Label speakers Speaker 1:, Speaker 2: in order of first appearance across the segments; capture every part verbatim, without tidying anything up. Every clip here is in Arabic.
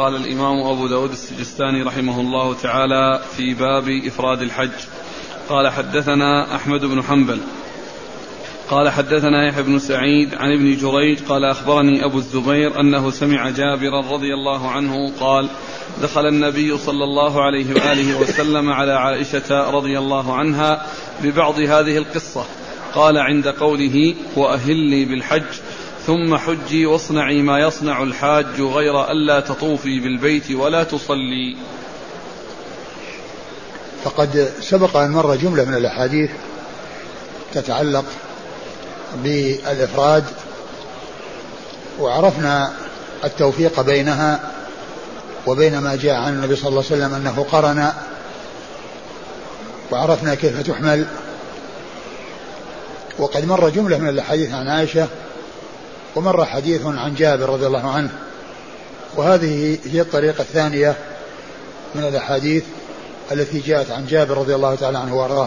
Speaker 1: قال الإمام أبو داود السجستاني رحمه الله تعالى في باب إفراد الحج. قال حدثنا أحمد بن حنبل قال حدثنا يحيى بن سعيد عن ابن جريج قال أخبرني أبو الزبير أنه سمع جابرا رضي الله عنه قال دخل النبي صلى الله عليه وآله وسلم على عائشة رضي الله عنها ببعض هذه القصة. قال عند قوله وأهلي بالحج ثم حجي واصنعي ما يصنع الحاج غير ألا تطوفي بالبيت ولا تصلي.
Speaker 2: فقد سبق أن مر جملة من الأحاديث تتعلق بالإفراد، وعرفنا التوفيق بينها وبين ما جاء عن النبي صلى الله عليه وسلم أنه قرن، وعرفنا كيف تحمل. وقد مر جملة من الحديث عن عائشة، ومر حديث عن جابر رضي الله عنه، وهذه هي الطريقة الثانية من الأحاديث التي جاءت عن جابر رضي الله تعالى عنه وارضاه،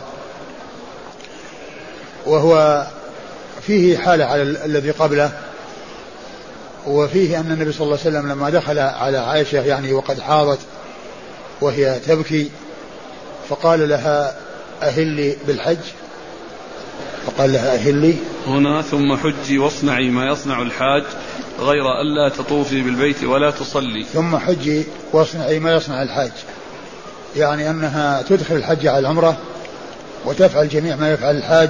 Speaker 2: وهو فيه حالة على الذي قبله، وفيه أن النبي صلى الله عليه وسلم لما دخل على عائشة يعني وقد حاضت وهي تبكي فقال لها أهلي بالحج، فقال لها أهلي
Speaker 1: هنا ثم حجي واصنعي ما يصنع الحاج غير ألا تطوفي بالبيت ولا تصلي.
Speaker 2: ثم حجي واصنعي ما يصنع الحاج، يعني أنها تدخل الحج على العمرة وتفعل جميع ما يفعل الحاج،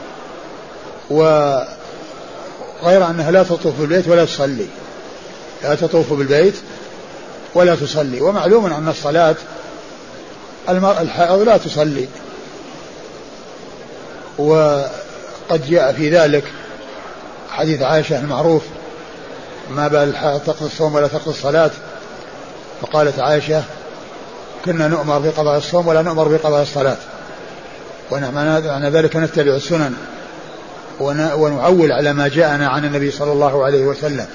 Speaker 2: وغير أنها لا تطوف بالبيت ولا تصلي، لا تطوف بالبيت ولا تصلي. ومعلوم أن الصلاة الحائض لا تصلي، وقد جاء في ذلك حديث عائشة المعروف ما بال الحائض تقضي الصوم ولا تقضي الصلاة، فقالت عائشة كنا نؤمر بقضاء الصوم ولا نؤمر بقضاء الصلاة، ونحن ذلك نتبع السنن ونعول على ما جاءنا عن النبي صلى الله عليه وسلم.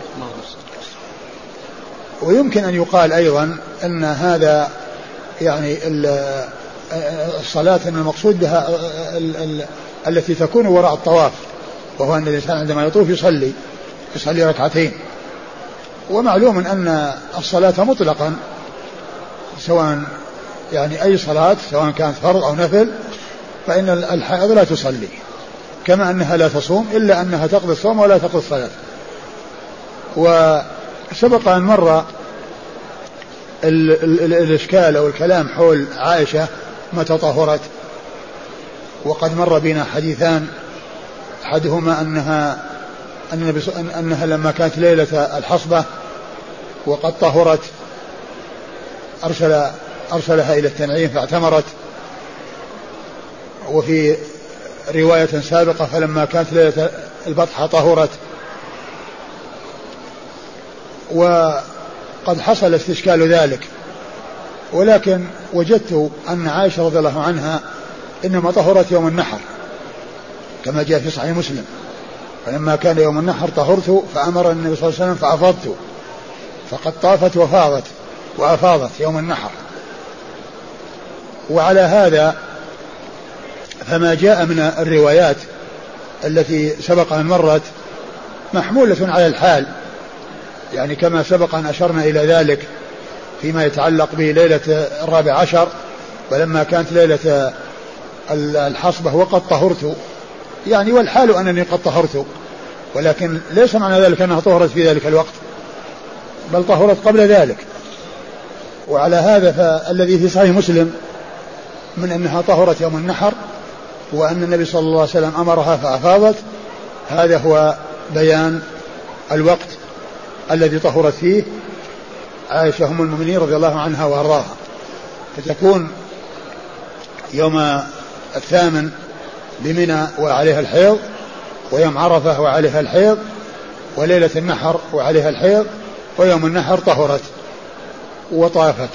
Speaker 2: ويمكن أن يقال أيضا أن هذا يعني الصلاة المقصود بها التي تكون وراء الطواف، وهو أن الإنسان عندما يطوف يصلي يصلي ركعتين. ومعلوم أن الصلاة مطلقا سواء يعني أي صلاة سواء كانت فرض أو نفل فإن الحائض لا تصلي، كما أنها لا تصوم إلا أنها تقضي الصوم ولا تقضي الصلاة. وسبق أن مر ال ال ال الإشكال أو الكلام حول عائشة متى طهرت، وقد مر بنا حديثان، أحدهما أنها أن أنها لما كانت ليلة الحصبة وقد طهرت أرسل أرسلها إلى التنعيم فاعتمرت، وفي رواية سابقة فلما كانت ليلة البطحة طهرت. وقد حصل استشكال ذلك، ولكن وجدت أن عائشة رضي الله عنها إنما طهرت يوم النحر كما جاء في صحيح مسلم، فلما كان يوم النحر طهرت فأمر النبي صلى الله عليه وسلم فأفضت، فقد طافت وفاضت وأفاضت يوم النحر. وعلى هذا فما جاء من الروايات التي سبق أن مرت محمولة على الحال، يعني كما سبق أن أشرنا إلى ذلك فيما يتعلق بليلة الرابع عشر، ولما كانت ليلة الحصبة وقد طهرت، يعني والحال أنني قد طهرت، ولكن ليس معنى ذلك أنها طهرت في ذلك الوقت، بل طهرت قبل ذلك. وعلى هذا فالذي في صحيح مسلم من أنها طهرت يوم النحر وأن النبي صلى الله عليه وسلم أمرها فأفاضت، هذا هو بيان الوقت الذي طهرت فيه عائشة أم المؤمنين رضي الله عنها وأرضاها، فتكون يوم الثامن بمنى وعليها الحيض، ويوم عرفة وعليها الحيض، وليلة النحر وعليها الحيض، ويوم النحر طهرت وطافت.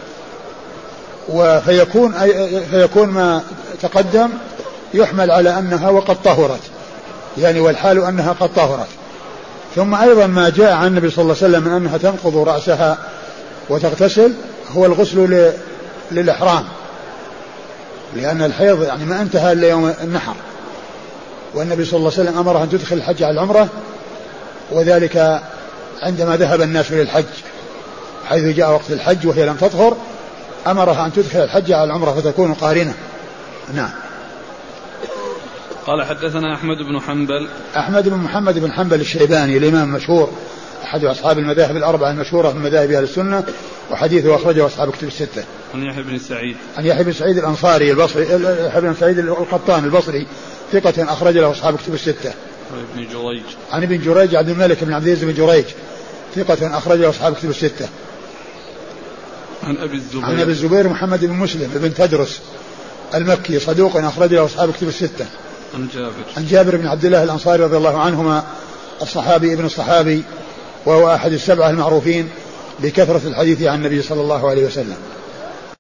Speaker 2: وفيكون فيكون ما تقدم يحمل على أنها وقد طهرت، يعني والحال أنها قد طهرت. ثم أيضا ما جاء عن النبي صلى الله عليه وسلم من أنها تنقض رأسها وتغتسل هو الغسل للإحرام، لأن الحيض يعني ما انتهى إلا يوم النحر، والنبي صلى الله عليه وسلم أمرها أن تدخل الحج على العمرة، وذلك عندما ذهب الناس للحج، حيث جاء وقت الحج وهي لم تطهر أمرها أن تدخل الحج على العمرة فتكون قارنة. نعم.
Speaker 1: قال حدثنا أحمد بن حنبل.
Speaker 2: أحمد بن محمد بن حنبل الشيباني الإمام المشهور أحد أصحاب المذاهب الأربعة المشهورة من مذاهب أهل السنة وحديثه أخرجه أصحاب كتب الستة.
Speaker 1: عن يحيى بن سعيد.
Speaker 2: عن يحيى بن سعيد الأنصاري البصري يحيى بن سعيد القطان البصري ثقة أخرج له أصحاب كتب الستة.
Speaker 1: عن ابن جريج.
Speaker 2: عن ابن جريج عبد الملك بن عبد العزيز بن جريج ثقة أخرج له أصحاب كتب الستة.
Speaker 1: عن أبي الزبير.
Speaker 2: عن أبي الزبير محمد بن مسلم بن تدرس المكي صدوق أخرج له أصحاب كتب الستة.
Speaker 1: عن جابر.
Speaker 2: عن جابر بن عبد الله الأنصاري رضي الله عنهما الصحابي ابن الصحابي وهو أحد السبعة المعروفين بكثرة الحديث عن النبي صلى الله عليه وسلم.